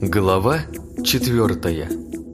Глава 4.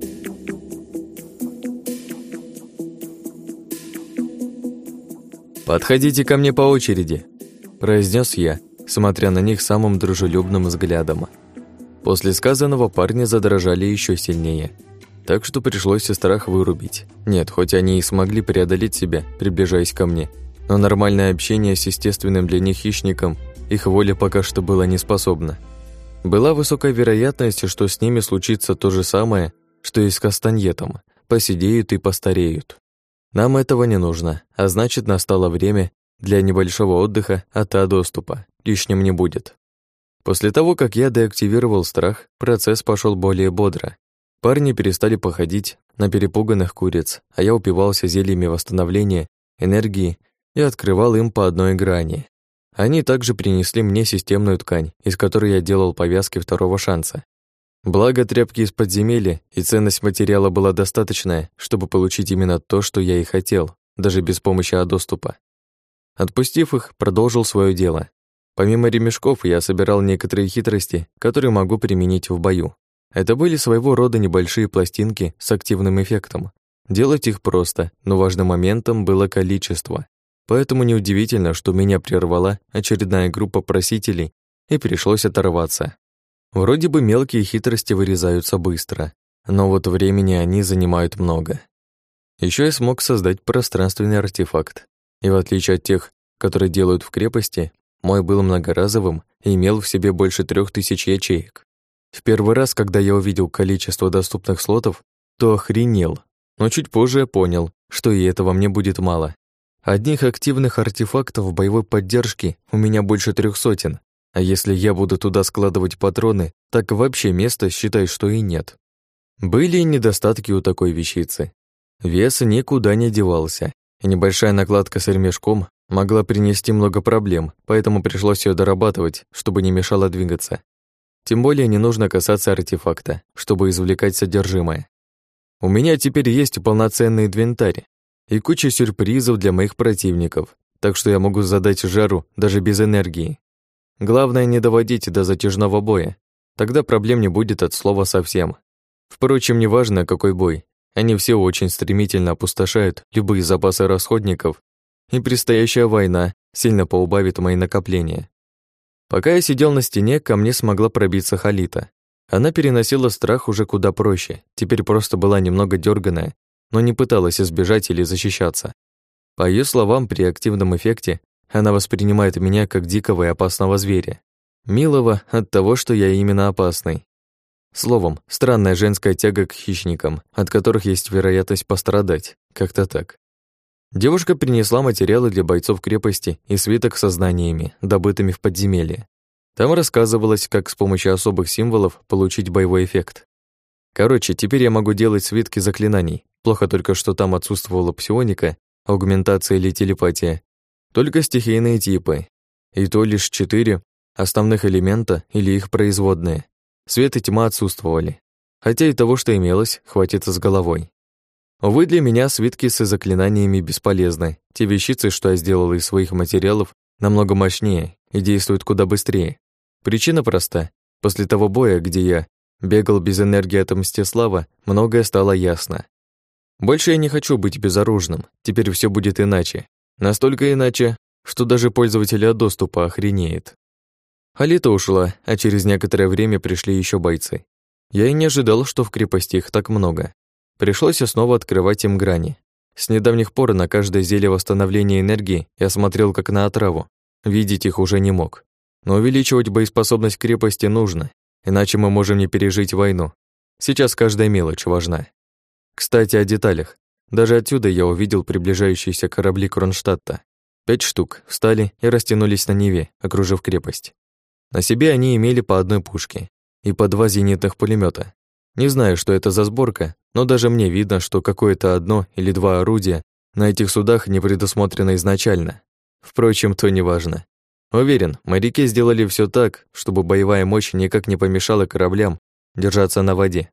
«Подходите ко мне по очереди», – произнес я, смотря на них самым дружелюбным взглядом. После сказанного парни задрожали еще сильнее, так что пришлось и страх вырубить. Нет, хоть они и смогли преодолеть себя, приближаясь ко мне, но нормальное общение с естественным для них хищником их воля пока что была не способна. Была высокая вероятность, что с ними случится то же самое, что и с Кастаньетом, посидеют и постареют. Нам этого не нужно, а значит, настало время для небольшого отдыха от доступа, лишним не будет. После того, как я деактивировал страх, процесс пошел более бодро. Парни перестали походить на перепуганных куриц, а я упивался зельями восстановления, энергии и открывал им по одной грани. Они также принесли мне системную ткань, из которой я делал повязки второго шанса. Благо, тряпки из подземелья и ценность материала была достаточная, чтобы получить именно то, что я и хотел, даже без помощи доступа. Отпустив их, продолжил свое дело. Помимо ремешков, я собирал некоторые хитрости, которые могу применить в бою. Это были своего рода небольшие пластинки с активным эффектом. Делать их просто, но важным моментом было количество. Поэтому неудивительно, что меня прервала очередная группа просителей и пришлось оторваться. Вроде бы мелкие хитрости вырезаются быстро, но вот времени они занимают много. Еще я смог создать пространственный артефакт, и в отличие от тех, которые делают в крепости, мой был многоразовым и имел в себе больше 3000 ячеек. В первый раз, когда я увидел количество доступных слотов, то охренел, но чуть позже я понял, что и этого мне будет мало. Одних активных артефактов боевой поддержки у меня больше 300, а если я буду туда складывать патроны, так вообще места, считай, что и нет. Были и недостатки у такой вещицы. Вес никуда не девался, и небольшая накладка с ремешком могла принести много проблем, поэтому пришлось ее дорабатывать, чтобы не мешало двигаться. Тем более не нужно касаться артефакта, чтобы извлекать содержимое. У меня теперь есть полноценный инвентарь и куча сюрпризов для моих противников, так что я могу задать жару даже без энергии. Главное не доводить до затяжного боя, тогда проблем не будет от слова совсем. Впрочем, неважно, какой бой, они все очень стремительно опустошают любые запасы расходников, и предстоящая война сильно поубавит мои накопления. Пока я сидел на стене, ко мне смогла пробиться Халита. Она переносила страх уже куда проще, теперь просто была немного дёрганая, но не пыталась избежать или защищаться. По её словам, при активном эффекте она воспринимает меня как дикого и опасного зверя. Милого от того, что я именно опасный. Словом, странная женская тяга к хищникам, от которых есть вероятность пострадать. Как-то так. Девушка принесла материалы для бойцов крепости и свиток со знаниями, добытыми в подземелье. Там рассказывалось, как с помощью особых символов получить боевой эффект. Короче, теперь я могу делать свитки заклинаний. Плохо только, что там отсутствовала псионика, аугментация или телепатия. Только стихийные типы. И то лишь 4 основных элемента или их производные. Свет и тьма отсутствовали. Хотя и того, что имелось, хватит с головой. Увы, для меня свитки с заклинаниями бесполезны. Те вещицы, что я сделал из своих материалов, намного мощнее и действуют куда быстрее. Причина проста. После того боя, где я бегал без энергии от Мстислава, многое стало ясно. Больше я не хочу быть безоружным, теперь все будет иначе. Настолько иначе, что даже пользователь доступа охренеет. Халита ушла, а через некоторое время пришли еще бойцы. Я и не ожидал, что в крепости их так много. Пришлось снова открывать им грани. С недавних пор на каждое зелье восстановления энергии я смотрел как на отраву. Видеть их уже не мог. Но увеличивать боеспособность крепости нужно, иначе мы можем не пережить войну. Сейчас каждая мелочь важна. Кстати, о деталях. Даже отсюда я увидел приближающиеся корабли Кронштадта. 5 штук встали и растянулись на Неве, окружив крепость. На себе они имели по одной пушке и по 2 зенитных пулемета. Не знаю, что это за сборка, но даже мне видно, что какое-то одно или 2 орудия на этих судах не предусмотрено изначально. Впрочем, то не важно. Уверен, моряки сделали все так, чтобы боевая мощь никак не помешала кораблям держаться на воде.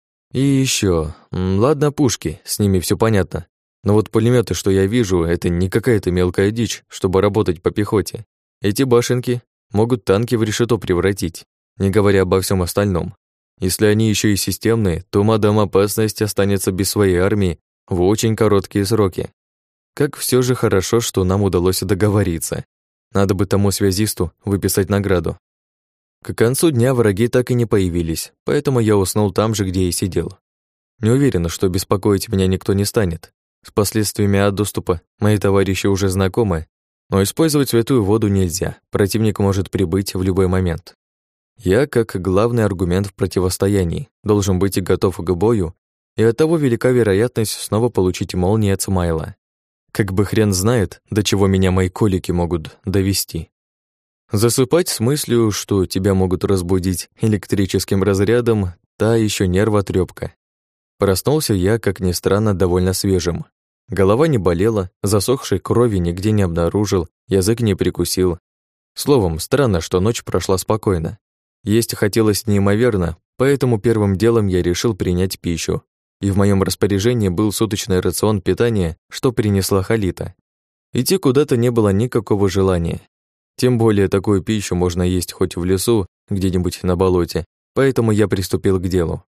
И еще, ладно, пушки, с ними все понятно. Но вот пулеметы, что я вижу, это не какая-то мелкая дичь, чтобы работать по пехоте. Эти башенки могут танки в решето превратить, не говоря обо всем остальном. Если они еще и системные, то мадам опасность останется без своей армии в очень короткие сроки. Как все же хорошо, что нам удалось договориться. Надо бы тому связисту выписать награду. К концу дня враги так и не появились, поэтому я уснул там же, где и сидел. Не уверен, что беспокоить меня никто не станет. С последствиями от доступа мои товарищи уже знакомы, но использовать святую воду нельзя, противник может прибыть в любой момент. Я, как главный аргумент в противостоянии, должен быть и готов к бою, и оттого велика вероятность снова получить молнии от Смайла. Как бы хрен знает, до чего меня мои колики могут довести. Засыпать с мыслью, что тебя могут разбудить электрическим разрядом, та еще нервотрепка. Проснулся я, как ни странно, довольно свежим. Голова не болела, засохшей крови нигде не обнаружил, язык не прикусил. Словом, странно, что ночь прошла спокойно. Есть хотелось неимоверно, поэтому первым делом я решил принять пищу. И в моем распоряжении был суточный рацион питания, что принесла Халита. Идти куда-то не было никакого желания. Тем более такую пищу можно есть хоть в лесу, где-нибудь на болоте, поэтому я приступил к делу.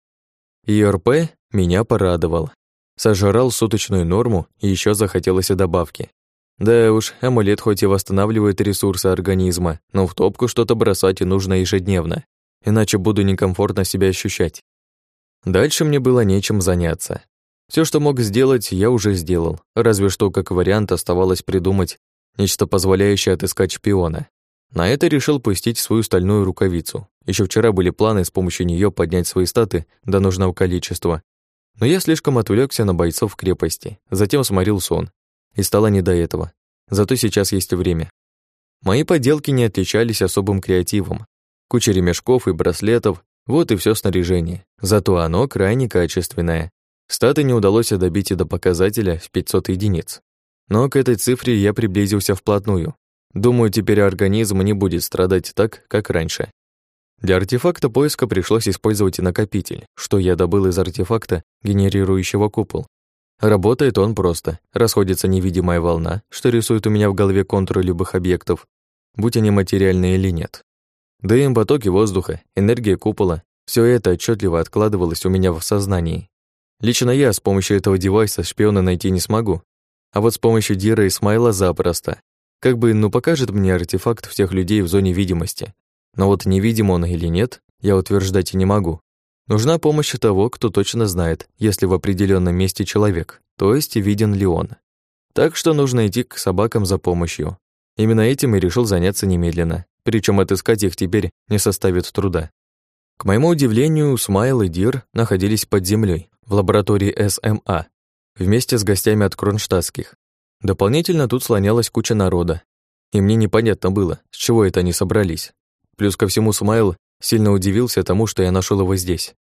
ИРП меня порадовал. Сожрал суточную норму и еще захотелось добавки. Да уж, амулет хоть и восстанавливает ресурсы организма, но в топку что-то бросать и нужно ежедневно, иначе буду некомфортно себя ощущать. Дальше мне было нечем заняться. Все, что мог сделать, я уже сделал, разве что как вариант оставалось придумать нечто позволяющее отыскать шпиона. На это решил пустить свою стальную рукавицу. Еще вчера были планы с помощью нее поднять свои статы до нужного количества, но я слишком отвлекся на бойцов крепости, затем сморил сон. И стало не до этого. Зато сейчас есть время. Мои поделки не отличались особым креативом. Куча ремешков и браслетов, вот и все снаряжение. Зато оно крайне качественное. Статы не удалось добить и до показателя в 500 единиц. Но к этой цифре я приблизился вплотную. Думаю, теперь организм не будет страдать так, как раньше. Для артефакта поиска пришлось использовать накопитель, что я добыл из артефакта, генерирующего купол. Работает он просто. Расходится невидимая волна, что рисует у меня в голове контуры любых объектов, будь они материальные или нет. Дым, потоки воздуха, энергия купола — все это отчетливо откладывалось у меня в сознании. Лично я с помощью этого девайса шпиона найти не смогу, а вот с помощью Дира и Смайла запросто. Как бы, покажет мне артефакт всех людей в зоне видимости. Но вот невидим он или нет, я утверждать и не могу. Нужна помощь того, кто точно знает, есть ли в определенном месте человек, то есть виден ли он. Так что нужно идти к собакам за помощью. Именно этим и решил заняться немедленно, причем отыскать их теперь не составит труда. К моему удивлению, Смайл и Дир находились под землей в лаборатории СМА, вместе с гостями от кронштадтских. Дополнительно тут слонялась куча народа, и мне непонятно было, с чего это они собрались. Плюс ко всему Смайл сильно удивился тому, что я нашел его здесь.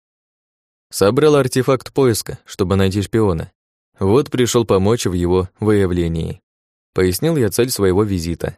Собрал артефакт поиска, чтобы найти шпиона. Вот пришел помочь в его выявлении. Пояснил я цель своего визита.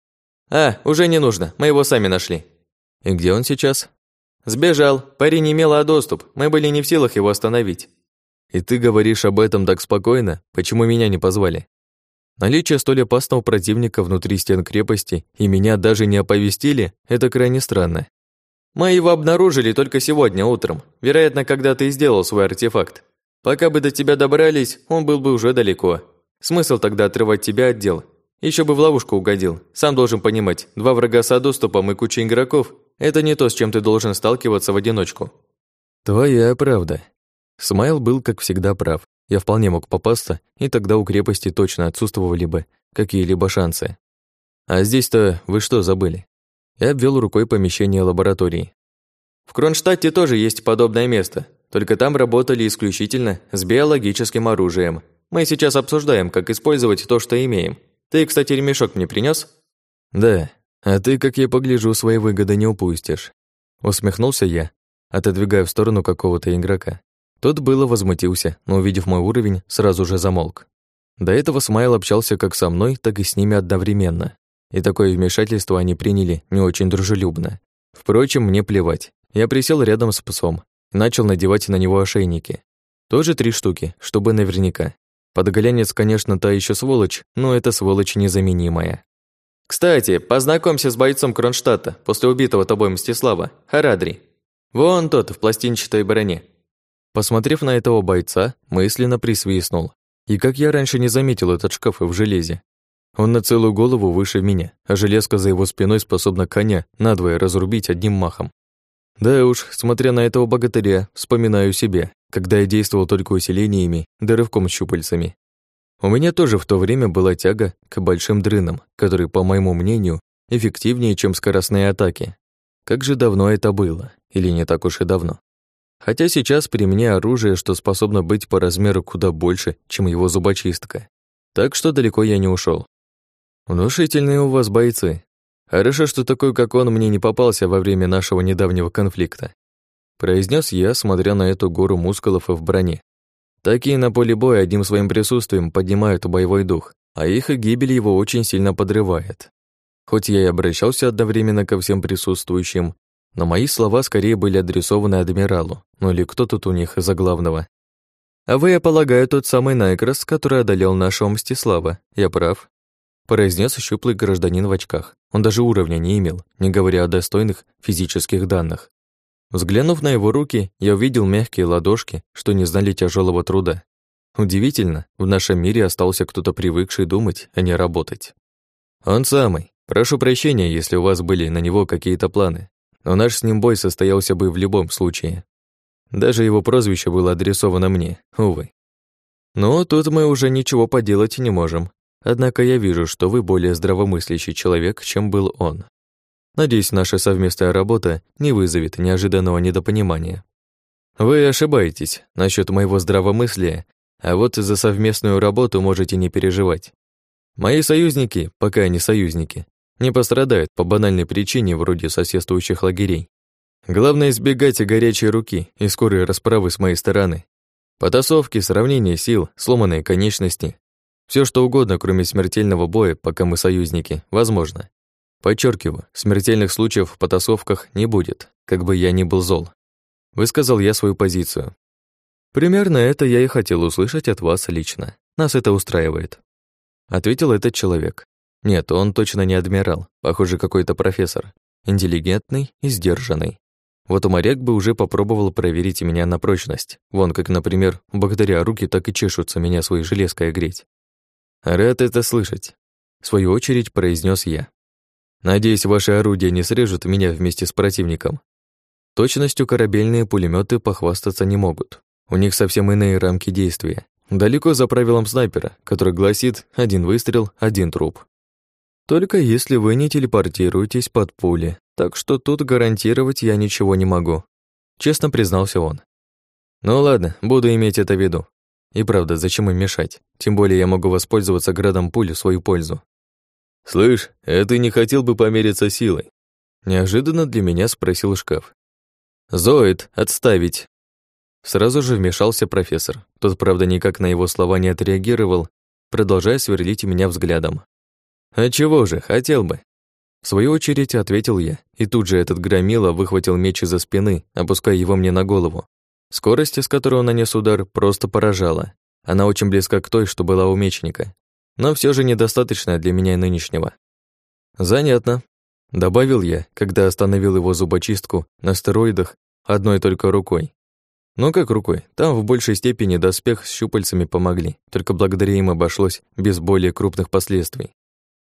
Уже не нужно, мы его сами нашли. И где он сейчас? Сбежал, парень не имел доступ, мы были не в силах его остановить. И ты говоришь об этом так спокойно, почему меня не позвали? Наличие столь опасного противника внутри стен крепости и меня даже не оповестили, это крайне странно. Мы его обнаружили только сегодня утром, вероятно, когда ты сделал свой артефакт. Пока бы до тебя добрались, он был бы уже далеко. Смысл тогда отрывать тебя от дел? Еще бы в ловушку угодил. Сам должен понимать, 2 врага с доступом и куча игроков – это не то, с чем ты должен сталкиваться в одиночку. Твоя правда. Смайл был, как всегда, прав. Я вполне мог попасться, и тогда у крепости точно отсутствовали бы какие-либо шансы. А здесь-то вы что забыли? Я обвел рукой помещение лаборатории. В Кронштадте тоже есть подобное место, только там работали исключительно с биологическим оружием. Мы сейчас обсуждаем, как использовать то, что имеем. Ты, кстати, ремешок мне принес? Да, а ты, как я погляжу, свои выгоды не упустишь. Усмехнулся я, отодвигая в сторону какого-то игрока. Тот было возмутился, но, увидев мой уровень, сразу же замолк. До этого Смайл общался как со мной, так и с ними одновременно. И такое вмешательство они приняли не очень дружелюбно. Впрочем, мне плевать. Я присел рядом с псом и начал надевать на него ошейники. Тоже 3 штуки, чтобы наверняка. Подголянец, конечно, та еще сволочь, но это сволочь незаменимая. Кстати, познакомься с бойцом Кронштадта после убитого тобой Мстислава, Харадри. Вон тот, в пластинчатой броне». Посмотрев на этого бойца, мысленно присвистнул. И как я раньше не заметил этот шкаф в железе. Он на целую голову выше меня, а железка за его спиной способна коня надвое разрубить одним махом. Да уж, смотря на этого богатыря, вспоминаю себя, когда я действовал только усилениями, да рывком с щупальцами. У меня тоже в то время была тяга к большим дрынам, которые, по моему мнению, эффективнее, чем скоростные атаки. Как же давно это было, или не так уж и давно. Хотя сейчас при мне оружие, что способно быть по размеру куда больше, чем его зубочистка. Так что далеко я не ушел. Внушительные у вас бойцы. Хорошо, что такой, как он, мне не попался во время нашего недавнего конфликта. Произнес я, смотря на эту гору мускулов в броне. Такие на поле боя одним своим присутствием поднимают боевой дух, а их и гибель его очень сильно подрывает. Хоть я и обращался одновременно ко всем присутствующим, но мои слова скорее были адресованы адмиралу, ну или кто тут у них за главного. «А вы, я полагаю, тот самый Найкрос, который одолел нашего Мстислава. Я прав?» Произнес щуплый гражданин в очках. Он даже уровня не имел, не говоря о достойных физических данных. Взглянув на его руки, я увидел мягкие ладошки, что не знали тяжелого труда. Удивительно, в нашем мире остался кто-то привыкший думать, а не работать. «Он самый. Прошу прощения, если у вас были на него какие-то планы, но наш с ним бой состоялся бы в любом случае. Даже его прозвище было адресовано мне, увы. Но тут мы уже ничего поделать не можем. Однако я вижу, что вы более здравомыслящий человек, чем был он. Надеюсь, наша совместная работа не вызовет неожиданного недопонимания. Вы ошибаетесь насчет моего здравомыслия, а вот за совместную работу можете не переживать. Мои союзники, пока они союзники, не пострадают по банальной причине вроде соседствующих лагерей. Главное избегать горячей руки и скорой расправы с моей стороны. Потасовки, сравнение сил, сломанные конечности. Все что угодно, кроме смертельного боя, пока мы союзники, возможно. Подчеркиваю, смертельных случаев в потасовках не будет, как бы я ни был зол. Высказал я свою позицию. Примерно это я и хотел услышать от вас лично. Нас это устраивает. Ответил этот человек. Нет, он точно не адмирал, похоже, какой-то профессор. Интеллигентный и сдержанный. Вот моряк бы уже попробовал проверить меня на прочность. Вон, как, например, благодаря руки так и чешутся меня своей железкой греть. Рад это слышать. В свою очередь произнес я. Надеюсь, ваши орудия не срежут меня вместе с противником. Точностью корабельные пулеметы похвастаться не могут. У них совсем иные рамки действия. Далеко за правилом снайпера, который гласит: один выстрел, один труп. Только если вы не телепортируетесь под пули, так что тут гарантировать я ничего не могу. Честно признался он. Ну ладно, буду иметь это в виду. И правда, зачем им мешать? Тем более я могу воспользоваться градом пуль в свою пользу. «Слышь, а ты не хотел бы помериться силой?» Неожиданно для меня спросил шкаф. «Зоид, отставить!» Сразу же вмешался профессор. Тот, правда, никак на его слова не отреагировал, продолжая сверлить меня взглядом. «А чего же, хотел бы?» В свою очередь ответил я, и тут же этот громила выхватил меч из-за спины, опуская его мне на голову. Скорость, с которой он нанес удар, просто поражала. Она очень близка к той, что была у мечника, но все же недостаточная для меня нынешнего. «Занятно», — добавил я, когда остановил его зубочистку на стероидах одной только рукой. Ну как рукой, там в большей степени доспех с щупальцами помогли, только благодаря им обошлось без более крупных последствий.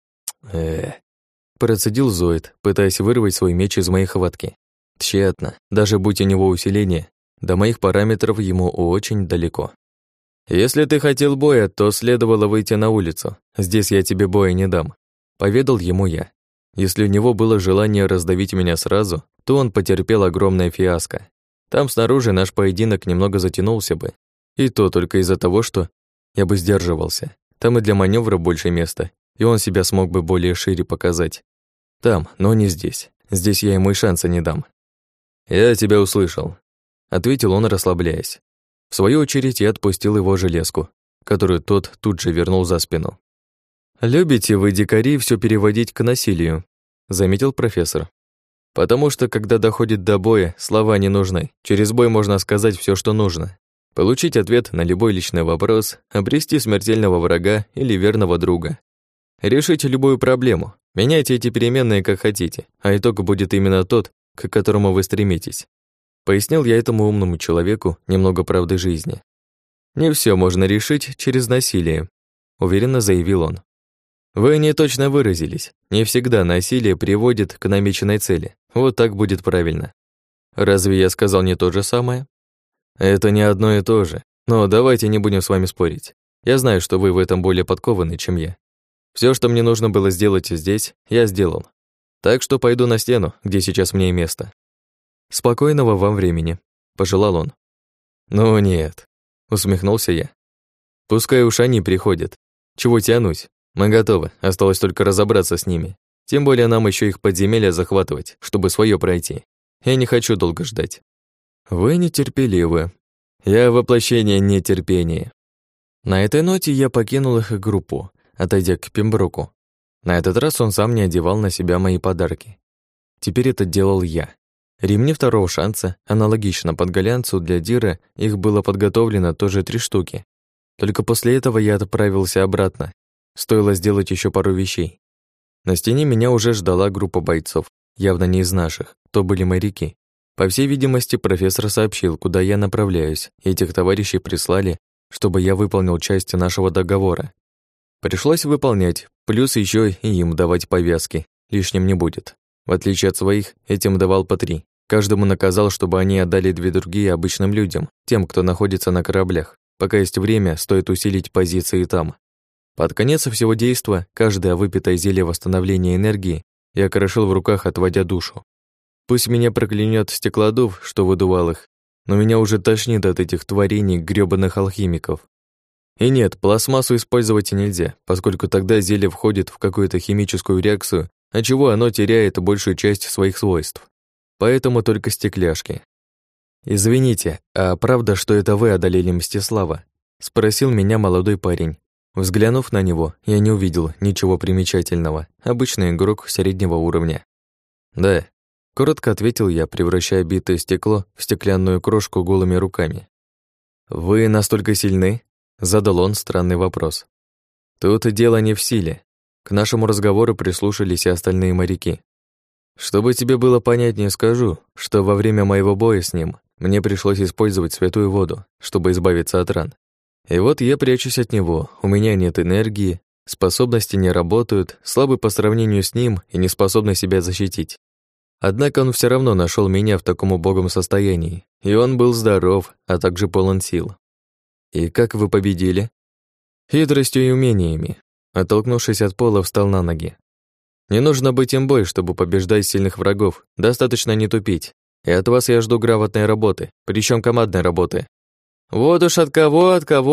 Процедил Зоид, пытаясь вырвать свой меч из моей хватки. Тщетно, даже будь у него усиление, до моих параметров ему очень далеко. «Если ты хотел боя, то следовало выйти на улицу. Здесь я тебе боя не дам», — поведал ему я. Если у него было желание раздавить меня сразу, то он потерпел огромное фиаско. Там снаружи наш поединок немного затянулся бы. И то только из-за того, что я бы сдерживался. Там и для маневра больше места, и он себя смог бы более шире показать. Там, но не здесь. Здесь я ему и шанса не дам. «Я тебя услышал», — ответил он, расслабляясь. В свою очередь я отпустил его железку, которую тот тут же вернул за спину. «Любите вы, дикари, все переводить к насилию», — заметил профессор. «Потому что, когда доходит до боя, слова не нужны. Через бой можно сказать все, что нужно. Получить ответ на любой личный вопрос, обрести смертельного врага или верного друга. Решить любую проблему. Меняйте эти переменные как хотите, а итог будет именно тот, к которому вы стремитесь. Пояснил я этому умному человеку немного правды жизни. «Не все можно решить через насилие», — уверенно заявил он. «Вы не точно выразились. Не всегда насилие приводит к намеченной цели. Вот так будет правильно. Разве я сказал не то же самое?» «Это не одно и то же. Но давайте не будем с вами спорить. Я знаю, что вы в этом более подкованы, чем я. Все, что мне нужно было сделать здесь, я сделал. Так что пойду на стену, где сейчас мне и место». «Спокойного вам времени», — пожелал он. «Ну нет», — усмехнулся я. «Пускай уж они приходят. Чего тянуть? Мы готовы, осталось только разобраться с ними. Тем более нам еще их подземелья захватывать, чтобы свое пройти. Я не хочу долго ждать». «Вы нетерпеливы. Я воплощение нетерпения». На этой ноте я покинул их группу, отойдя к Пемброку. На этот раз он сам не одевал на себя мои подарки. Теперь это делал я. Ремни второго шанса, аналогично подголянцу для Дира, их было подготовлено тоже 3 штуки. Только после этого я отправился обратно. Стоило сделать еще пару вещей. На стене меня уже ждала группа бойцов, явно не из наших, то были моряки. По всей видимости, профессор сообщил, куда я направляюсь, и этих товарищей прислали, чтобы я выполнил часть нашего договора. Пришлось выполнять, плюс еще и им давать повязки, лишним не будет. В отличие от своих, этим давал по 3. Каждому наказал, чтобы они отдали 2 другие обычным людям, тем, кто находится на кораблях. Пока есть время, стоит усилить позиции там. Под конец всего действа, каждое выпитое зелье восстановления энергии я крошил в руках, отводя душу. Пусть меня проклянет стеклодув, что выдувал их, но меня уже тошнит от этих творений грёбаных алхимиков. И нет, пластмассу использовать нельзя, поскольку тогда зелье входит в какую-то химическую реакцию, отчего оно теряет большую часть своих свойств. Поэтому только стекляшки. «Извините, а правда, что это вы одолели Мстислава?» — спросил меня молодой парень. Взглянув на него, я не увидел ничего примечательного. Обычный игрок среднего уровня. «Да», — коротко ответил я, превращая битое стекло в стеклянную крошку голыми руками. «Вы настолько сильны?» — задал он странный вопрос. «Тут дело не в силе». К нашему разговору прислушались и остальные моряки. «Чтобы тебе было понятнее, скажу, что во время моего боя с ним мне пришлось использовать святую воду, чтобы избавиться от ран. И вот я прячусь от него, у меня нет энергии, способности не работают, слабый по сравнению с ним и не способный себя защитить. Однако он все равно нашел меня в таком убогом состоянии, и он был здоров, а также полон сил. И как вы победили? Хитростью и умениями. Оттолкнувшись от пола, встал на ноги. Не нужно быть имбой, чтобы побеждать сильных врагов, достаточно не тупить. И от вас я жду грамотной работы, причем командной работы. Вот уж от кого,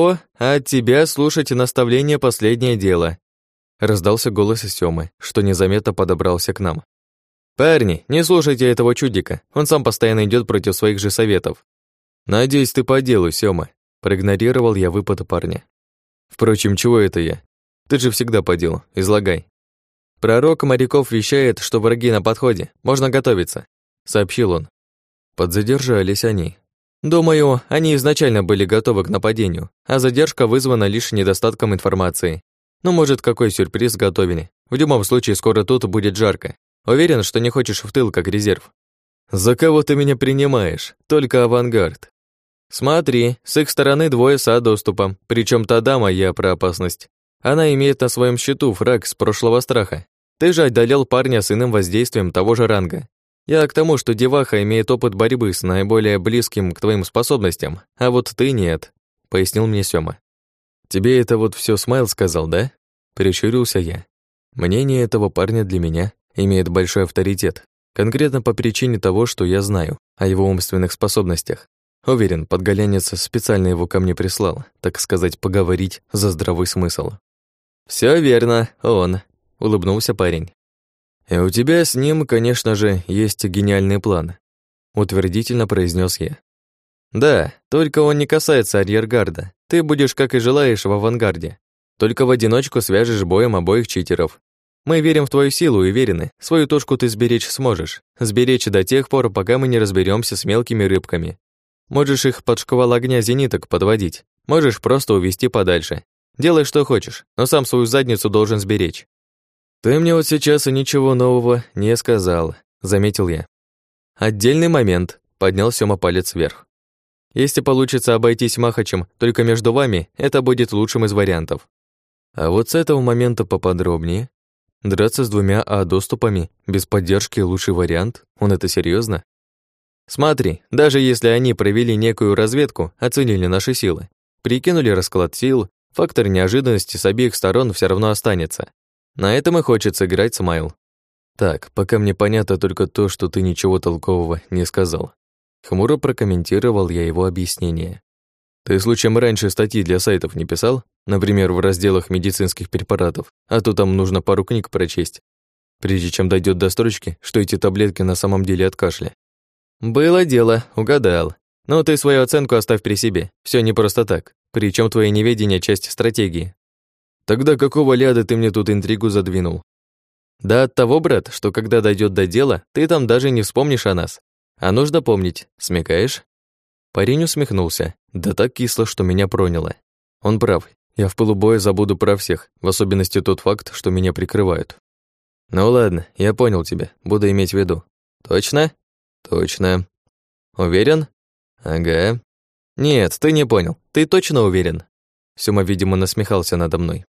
а от тебя слушать наставления последнее дело. Раздался голос Сёмы, что незаметно подобрался к нам. Парни, не слушайте этого чудика, он сам постоянно идет против своих же советов. Надеюсь, ты по делу, Сёма. Проигнорировал я выпад парня. Впрочем, чего это я? Ты же всегда по делу, излагай. Пророк моряков вещает, что враги на подходе, можно готовиться, сообщил он. Подзадержались они. Думаю, они изначально были готовы к нападению, а задержка вызвана лишь недостатком информации. Ну, может, какой сюрприз готовили. В любом случае, скоро тут будет жарко. Уверен, что не хочешь в тыл как резерв. За кого ты меня принимаешь? Только авангард. Смотри, с их стороны 2 с доступом, причем та дама, я про опасность. Она имеет на своем счету фраг с прошлого страха. Ты же одолел парня с иным воздействием того же ранга. Я к тому, что деваха имеет опыт борьбы с наиболее близким к твоим способностям, а вот ты нет, пояснил мне Сёма. Тебе это вот всё Смайл сказал, да? Прищурился я. Мнение этого парня для меня имеет большой авторитет, конкретно по причине того, что я знаю о его умственных способностях. Уверен, подголянец специально его ко мне прислал, так сказать, поговорить за здравый смысл. Всё верно, он, улыбнулся парень. И у тебя с ним, конечно же, есть гениальный план, утвердительно произнес я. Да, только он не касается арьергарда. Ты будешь, как и желаешь, в авангарде. Только в одиночку свяжешь боем обоих читеров. Мы верим в твою силу и уверены, свою тушку ты сберечь сможешь. Сберечь до тех пор, пока мы не разберемся с мелкими рыбками. Можешь их под шквал огня зениток подводить. Можешь просто увести подальше. Делай, что хочешь, но сам свою задницу должен сберечь. Ты мне вот сейчас и ничего нового не сказал, заметил я. Отдельный момент, поднял Сёма палец вверх. Если получится обойтись Махачем только между вами, это будет лучшим из вариантов. А вот с этого момента поподробнее. Драться с двумя доступами без поддержки лучший вариант? Он это серьезно? Смотри, даже если они провели некую разведку, оценили наши силы, прикинули расклад сил, фактор неожиданности с обеих сторон все равно останется. На этом и хочется играть, Смайл. Так, пока мне понятно только то, что ты ничего толкового не сказал. Хмуро прокомментировал я его объяснение. Ты случаем раньше статьи для сайтов не писал? Например, в разделах медицинских препаратов, а то там нужно пару книг прочесть, прежде чем дойдет до строчки, что эти таблетки на самом деле от кашля. Было дело, угадал. Но ты свою оценку оставь при себе. Все не просто так. Причем твое неведение — часть стратегии. Тогда какого ляда ты мне тут интригу задвинул? Да от того, брат, что когда дойдет до дела, ты там даже не вспомнишь о нас. А нужно помнить, смекаешь? Парень усмехнулся, да так кисло, что меня проняло. Он прав, я в пылу боя забуду про всех, в особенности тот факт, что меня прикрывают. Ну ладно, я понял тебя, буду иметь в виду. Точно? Точно. Уверен? Ага. Нет, ты не понял, ты точно уверен? Сёма, видимо, насмехался надо мной.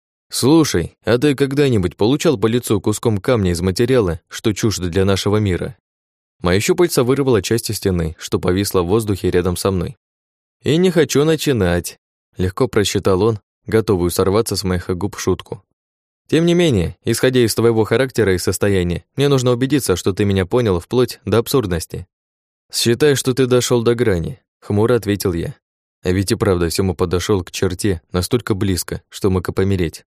Слушай, а ты когда-нибудь получал по лицу куском камня из материала, что чуждо для нашего мира? Моя щупальца вырвала часть стены, что повисла в воздухе рядом со мной. «И не хочу начинать», — легко просчитал он, готовую сорваться с моих губ шутку. «Тем не менее, исходя из твоего характера и состояния, мне нужно убедиться, что ты меня понял вплоть до абсурдности». «Считай, что ты дошел до грани», — хмуро ответил я. А ведь и правда, Сёма подошел к черте настолько близко, что мог и помереть.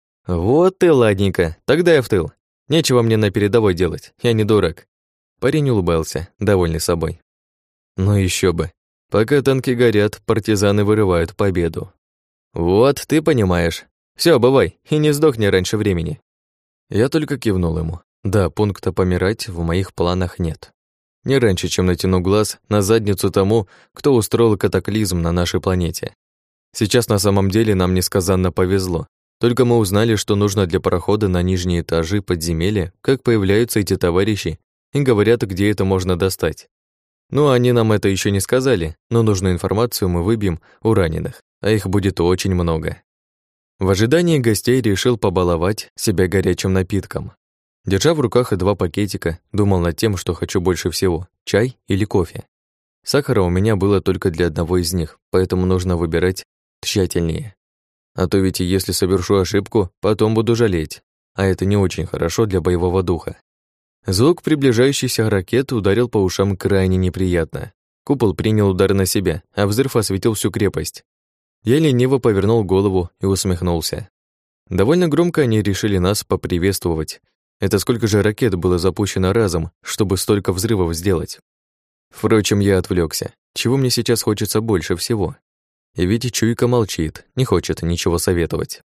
«Вот ты, ладненько, тогда я в тыл. Нечего мне на передовой делать, я не дурак». Парень улыбался, довольный собой. Ну еще бы. Пока танки горят, партизаны вырывают победу. Вот, ты понимаешь. Все, бывай, и не сдохни раньше времени. Я только кивнул ему. Да, пункта помирать в моих планах нет. Не раньше, чем натяну глаз на задницу тому, кто устроил катаклизм на нашей планете. Сейчас на самом деле нам несказанно повезло. Только мы узнали, что нужно для прохода на нижние этажи подземелья, как появляются эти товарищи, и говорят, где это можно достать. Ну, они нам это еще не сказали, но нужную информацию мы выбьем у раненых, а их будет очень много. В ожидании гостей решил побаловать себя горячим напитком. Держа в руках 2 пакетика, думал над тем, что хочу больше всего – чай или кофе. Сахара у меня было только для одного из них, поэтому нужно выбирать тщательнее. А то ведь если совершу ошибку, потом буду жалеть, а это не очень хорошо для боевого духа. Звук приближающейся ракеты ударил по ушам крайне неприятно. Купол принял удар на себя, а взрыв осветил всю крепость. Я лениво повернул голову и усмехнулся. Довольно громко они решили нас поприветствовать. Это сколько же ракет было запущено разом, чтобы столько взрывов сделать? Впрочем, я отвлекся. Чего мне сейчас хочется больше всего? И ведь чуйка молчит, не хочет ничего советовать.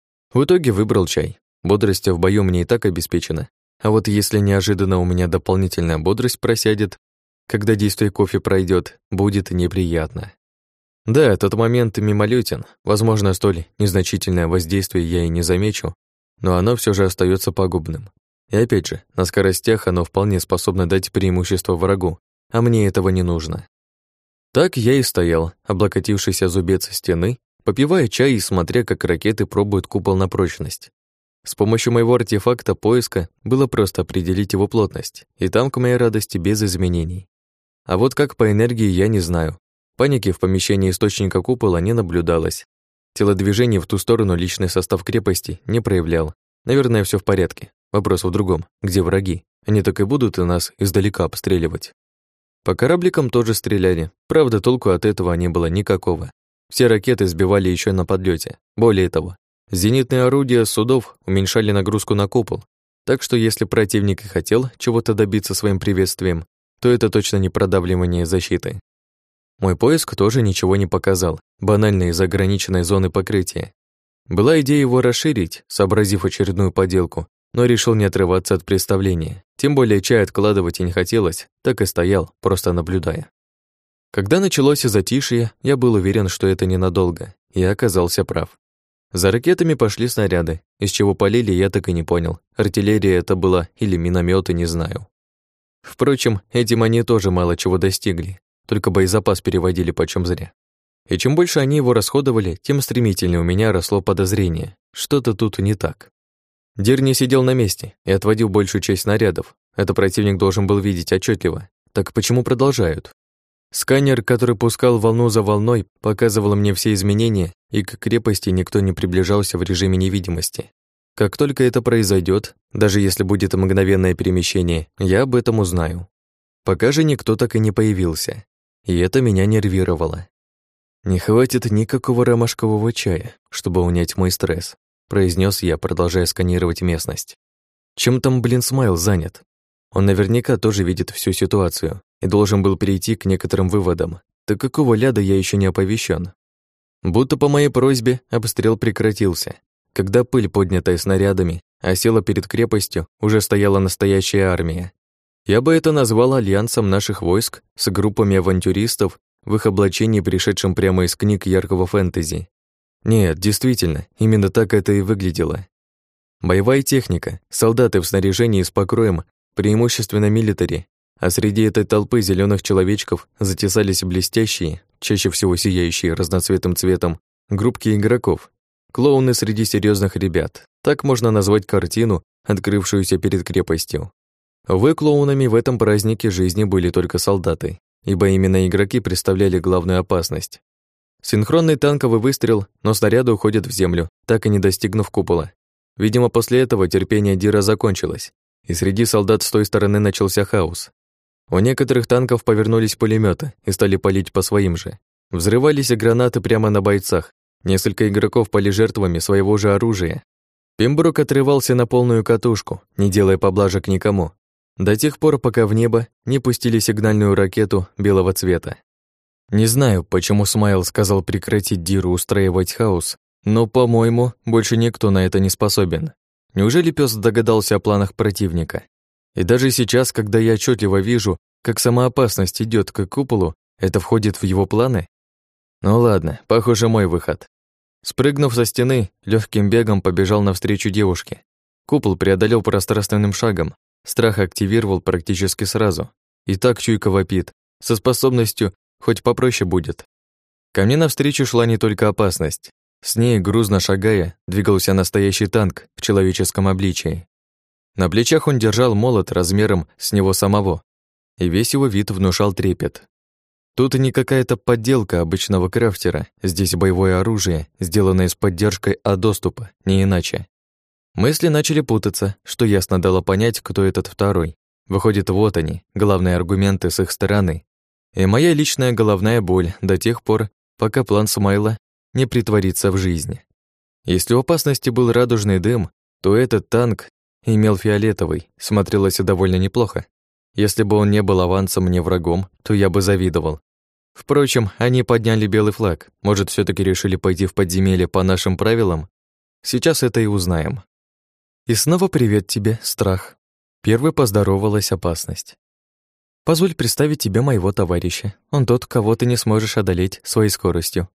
В итоге выбрал чай. Бодрость в бою мне и так обеспечена. А вот если неожиданно у меня дополнительная бодрость просядет, когда действие кофе пройдет, будет неприятно. Да, тот момент мимолетен, возможно, столь незначительное воздействие я и не замечу, но оно все же остается пагубным. И опять же, на скоростях оно вполне способно дать преимущество врагу, а мне этого не нужно. Так я и стоял, облокотившийся о зубец стены, попивая чай и смотря, как ракеты пробуют купол на прочность. С помощью моего артефакта поиска было просто определить его плотность, и там, к моей радости, без изменений. А вот как по энергии, я не знаю. Паники в помещении источника купола не наблюдалось. Телодвижений в ту сторону личный состав крепости не проявлял. Наверное, все в порядке. Вопрос в другом. Где враги? Они так и будут и нас издалека обстреливать. По корабликам тоже стреляли. Правда, толку от этого не было никакого. Все ракеты сбивали еще на подлете. Более того, зенитные орудия судов уменьшали нагрузку на купол, так что если противник и хотел чего-то добиться своим приветствием, то это точно не продавливание защиты. Мой поиск тоже ничего не показал, банально из ограниченной зоны покрытия. Была идея его расширить, сообразив очередную поделку, но решил не отрываться от представления. Тем более чай откладывать и не хотелось, так и стоял, просто наблюдая. Когда началось затишье, я был уверен, что это ненадолго, и оказался прав. За ракетами пошли снаряды, из чего полили, я так и не понял. Артиллерия это была или миномёты, не знаю. Впрочем, этим они тоже мало чего достигли, только боезапас переводили почем зря. И чем больше они его расходовали, тем стремительнее у меня росло подозрение. Что-то тут не так. Дир не сидел на месте и отводил большую часть снарядов. Это противник должен был видеть отчетливо. Так почему продолжают? Сканер, который пускал волну за волной, показывал мне все изменения, и к крепости никто не приближался в режиме невидимости. Как только это произойдет, даже если будет мгновенное перемещение, я об этом узнаю. Пока же никто так и не появился. И это меня нервировало. «Не хватит никакого ромашкового чая, чтобы унять мой стресс», произнес я, продолжая сканировать местность. Чем там, Смайл занят? Он наверняка тоже видит всю ситуацию и должен был перейти к некоторым выводам. Так какого ляда я еще не оповещен? Будто по моей просьбе обстрел прекратился. Когда пыль, поднятая снарядами, осела перед крепостью, уже стояла настоящая армия. Я бы это назвал альянсом наших войск с группами авантюристов в их облачении, пришедшим прямо из книг яркого фэнтези. Нет, действительно, именно так это и выглядело. Боевая техника, солдаты в снаряжении с покроем, преимущественно милитари, а среди этой толпы зеленых человечков затесались блестящие, чаще всего сияющие разноцветным цветом, группки игроков, клоуны среди серьезных ребят. Так можно назвать картину, открывшуюся перед крепостью. Увы, клоунами в этом празднике жизни были только солдаты, ибо именно игроки представляли главную опасность. Синхронный танковый выстрел, но снаряды уходят в землю, так и не достигнув купола. Видимо, после этого терпение Дира закончилось, и среди солдат с той стороны начался хаос. У некоторых танков повернулись пулеметы и стали палить по своим же. Взрывались и гранаты прямо на бойцах. Несколько игроков пали жертвами своего же оружия. Пембрук отрывался на полную катушку, не делая поблажек никому, до тех пор, пока в небо не пустили сигнальную ракету белого цвета. Не знаю, почему Смайл сказал прекратить Диру устраивать хаос, но, по-моему, больше никто на это не способен. Неужели пес догадался о планах противника? И даже сейчас, когда я отчетливо вижу, как сама опасность идет к куполу, это входит в его планы? Ну ладно, похоже, мой выход. Спрыгнув со стены, легким бегом побежал навстречу девушке. Купол преодолел пространственным шагом, страх активировал практически сразу. И так чуйка вопит, со способностью хоть попроще будет. Ко мне навстречу шла не только опасность. С ней, грузно шагая, двигался настоящий танк в человеческом обличии. На плечах он держал молот размером с него самого, и весь его вид внушал трепет. Тут не какая-то подделка обычного крафтера, здесь боевое оружие, сделанное с поддержкой доступа, не иначе. Мысли начали путаться, что ясно дало понять, кто этот второй. Выходит, вот они, главные аргументы с их стороны. И моя личная головная боль до тех пор, пока план Смайла не притворится в жизнь. Если у опасности был радужный дым, то этот танк имел фиолетовый, смотрелось довольно неплохо. Если бы он не был авансом мне врагом, то я бы завидовал. Впрочем, они подняли белый флаг. Может, все таки решили пойти в подземелье по нашим правилам? Сейчас это и узнаем. И снова привет тебе, страх. Первой поздоровалась опасность. Позволь представить тебе моего товарища. Он тот, кого ты не сможешь одолеть своей скоростью.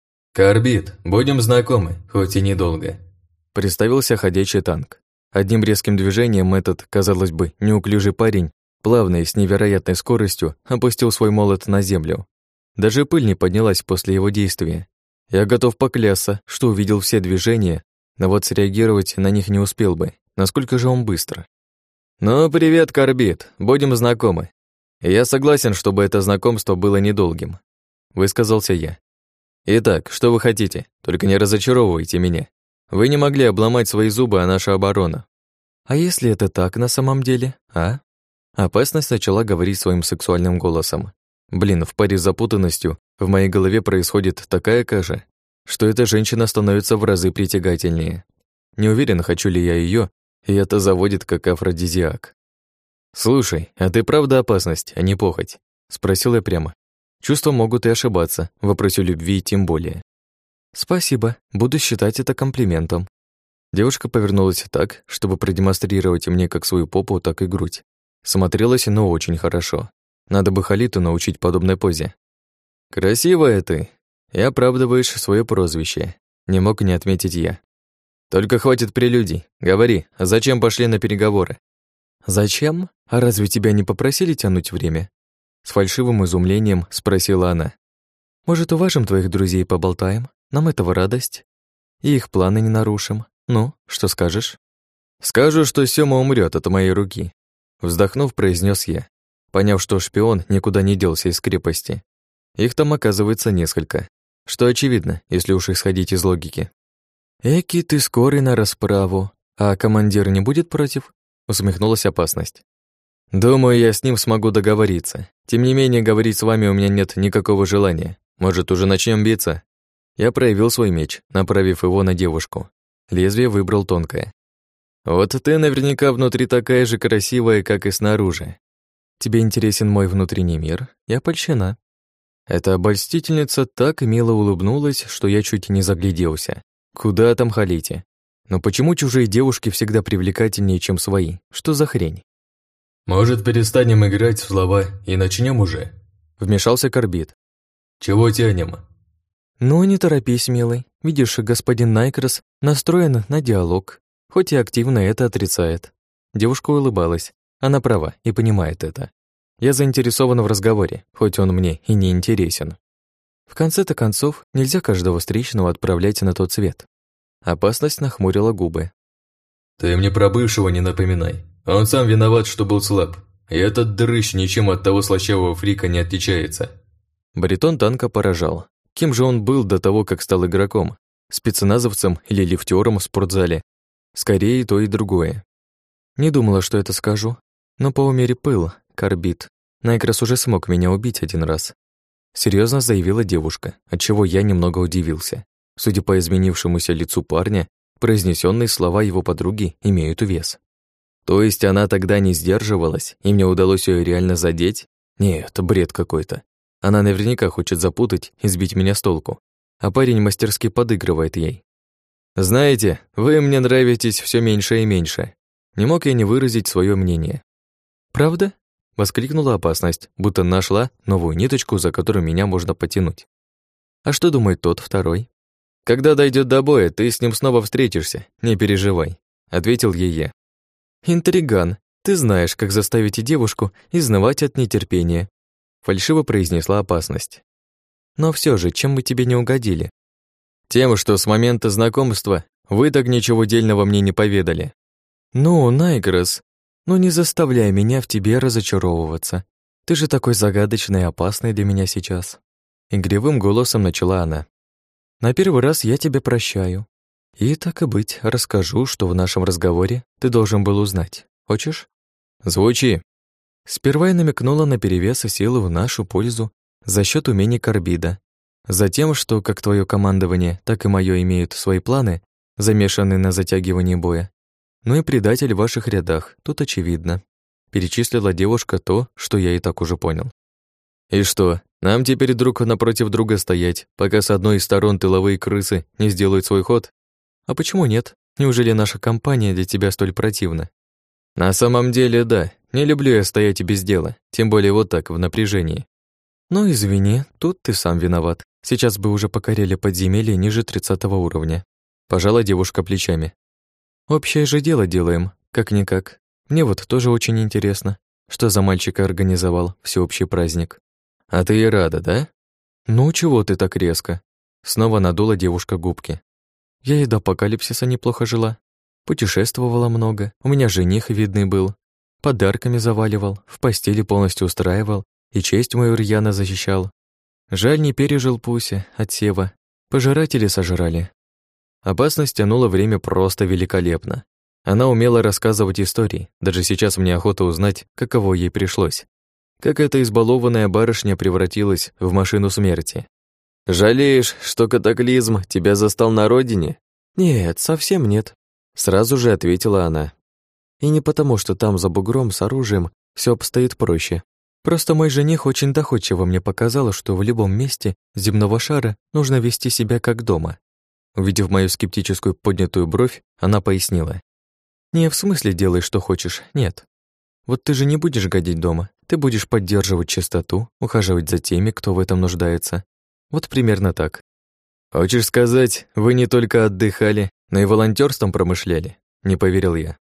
Карбид, будем знакомы, хоть и недолго. Представился ходячий танк. Одним резким движением этот, казалось бы, неуклюжий парень, плавно и с невероятной скоростью, опустил свой молот на землю. Даже пыль не поднялась после его действия. Я готов поклясться, что увидел все движения, но вот среагировать на них не успел бы. Насколько же он быстро. «Ну, привет, Карбид, будем знакомы. Я согласен, чтобы это знакомство было недолгим», — высказался я. «Итак, что вы хотите? Только не разочаровывайте меня. Вы не могли обломать свои зубы о нашу оборону». «А если это так на самом деле, а?» Опасность начала говорить своим сексуальным голосом. Блин, в паре с запутанностью в моей голове происходит такая каша, что эта женщина становится в разы притягательнее. Не уверен, хочу ли я ее, и это заводит как афродизиак. «Слушай, а ты правда опасность, а не похоть?» — спросил я прямо. Чувства могут и ошибаться, в вопросе любви тем более. «Спасибо, буду считать это комплиментом». Девушка повернулась так, чтобы продемонстрировать мне как свою попу, так и грудь. Смотрелась, но очень хорошо. Надо бы Халиту научить подобной позе. «Красивая ты, и оправдываешь свое прозвище», — не мог не отметить я. «Только хватит прелюдий. Говори, зачем пошли на переговоры?» «Зачем? А разве тебя не попросили тянуть время?» С фальшивым изумлением спросила она. «Может, уважим твоих друзей и поболтаем? Нам этого радость. И их планы не нарушим. Ну, что скажешь?» «Скажу, что Сёма умрет от моей руки», вздохнув, произнес я, поняв, что шпион никуда не делся из крепости. Их там, оказывается, несколько, что очевидно, если уж исходить из логики. «Эки ты скорый на расправу, а командир не будет против?» Усмехнулась опасность. «Думаю, я с ним смогу договориться. Тем не менее, говорить с вами у меня нет никакого желания. Может, уже начнем биться?» Я проявил свой меч, направив его на девушку. Лезвие выбрал тонкое. «Вот ты наверняка внутри такая же красивая, как и снаружи. Тебе интересен мой внутренний мир? Я польщена». Эта обольстительница так мило улыбнулась, что я чуть не загляделся. Куда там халите? Но почему чужие девушки всегда привлекательнее, чем свои? Что за хрень? «Может, перестанем играть в слова и начнем уже?» Вмешался Корбит. «Чего тянем?» «Ну, не торопись, милый. Видишь, господин Найкрос настроен на диалог, хоть и активно это отрицает». Девушка улыбалась. Она права и понимает это. Я заинтересован в разговоре, хоть он мне и не интересен. В конце-то концов, нельзя каждого встречного отправлять на тот свет. Опасность нахмурила губы. «Ты мне про бывшего не напоминай. Он сам виноват, что был слаб. И этот дрыщ ничем от того слащавого фрика не отличается». Баритон танка поражал. Кем же он был до того, как стал игроком? Спецназовцем или лифтёром в спортзале? Скорее и то, и другое. Не думала, что это скажу, но по умере пыл, Корбит. Найкрос уже смог меня убить один раз. Серьезно заявила девушка, отчего я немного удивился. Судя по изменившемуся лицу парня, произнесенные слова его подруги имеют вес. То есть она тогда не сдерживалась, и мне удалось ее реально задеть? Нет, бред какой-то. Она наверняка хочет запутать и сбить меня с толку, а парень мастерски подыгрывает ей. «Знаете, вы мне нравитесь все меньше и меньше». Не мог я не выразить свое мнение. «Правда?» — воскликнула опасность, будто нашла новую ниточку, за которую меня можно потянуть. «А что думает тот второй?» «Когда дойдет до боя, ты с ним снова встретишься, не переживай», — ответил ей я. «Интриган, ты знаешь, как заставить девушку изнывать от нетерпения», — фальшиво произнесла опасность. «Но все же, чем мы тебе не угодили?» «Тем, что с момента знакомства вы так ничего дельного мне не поведали». «Ну, Найгрос, ну не заставляй меня в тебе разочаровываться. Ты же такой загадочный и опасный для меня сейчас». Игривым голосом начала она. «На первый раз я тебя прощаю. И, так и быть, расскажу, что в нашем разговоре ты должен был узнать. Хочешь?» «Звучи». Сперва я намекнула на перевес силы в нашу пользу за счет умений Корбида. Затем, что как твое командование, так и мое имеют свои планы, замешанные на затягивании боя. Ну и предатель в ваших рядах, тут очевидно. Перечислила девушка то, что я и так уже понял. «И что, нам теперь друг напротив друга стоять, пока с одной из сторон тыловые крысы не сделают свой ход? А почему нет? Неужели наша компания для тебя столь противна?» «На самом деле, да. Не люблю я стоять без дела, тем более вот так, в напряжении». «Ну, извини, тут ты сам виноват. Сейчас бы уже покорили подземелье ниже 30-го уровня». Пожала девушка плечами. «Общее же дело делаем, как-никак. Мне вот тоже очень интересно, что за мальчика организовал всеобщий праздник». «А ты и рада, да?» «Ну, чего ты так резко?» Снова надула девушка губки. «Я и до апокалипсиса неплохо жила. Путешествовала много, у меня жених видный был. Подарками заваливал, в постели полностью устраивал и честь мою рьяно защищал. Жаль, не пережил Пуся, отсева. Пожиратели сожрали». Опасность тянула время просто великолепно. Она умела рассказывать истории, даже сейчас мне охота узнать, каково ей пришлось. Как эта избалованная барышня превратилась в машину смерти. «Жалеешь, что катаклизм тебя застал на родине?» «Нет, совсем нет», — сразу же ответила она. «И не потому, что там за бугром с оружием все обстоит проще. Просто мой жених очень доходчиво мне показал, что в любом месте земного шара нужно вести себя как дома». Увидев мою скептическую поднятую бровь, она пояснила. «Не в смысле делай, что хочешь, нет. Вот ты же не будешь гадить дома, ты будешь поддерживать чистоту, ухаживать за теми, кто в этом нуждается. Вот примерно так». «Хочешь сказать, вы не только отдыхали, но и волонтерством промышляли?» — не поверил я.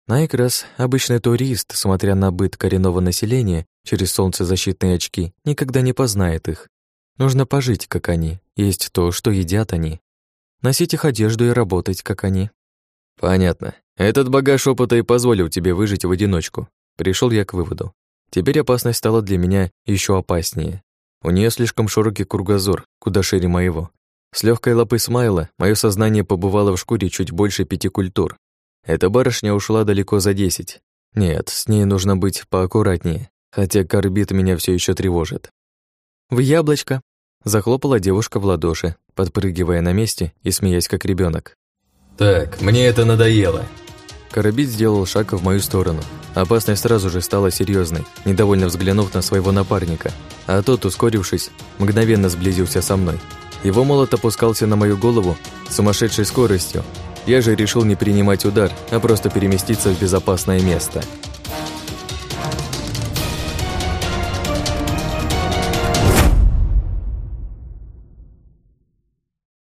Найкрас, обычный турист, смотря на быт коренного населения через солнцезащитные очки, никогда не познает их. Нужно пожить, как они, есть то, что едят они. Носить их одежду и работать, как они. Понятно. Этот багаж опыта и позволил тебе выжить в одиночку. Пришел я к выводу. Теперь опасность стала для меня еще опаснее. У нее слишком широкий кругозор, куда шире моего. С легкой лапы Смайла мое сознание побывало в шкуре чуть больше 5 культур. Эта барышня ушла далеко за 10. Нет, с ней нужно быть поаккуратнее, хотя корбит меня все еще тревожит. «В яблочко!» — захлопала девушка в ладоши, подпрыгивая на месте и смеясь как ребенок. «Так, мне это надоело!» Корбит сделал шаг в мою сторону. Опасность сразу же стала серьезной, недовольно взглянув на своего напарника, а тот, ускорившись, мгновенно сблизился со мной. Его молот опускался на мою голову с сумасшедшей скоростью. Я же решил не принимать удар, а просто переместиться в безопасное место.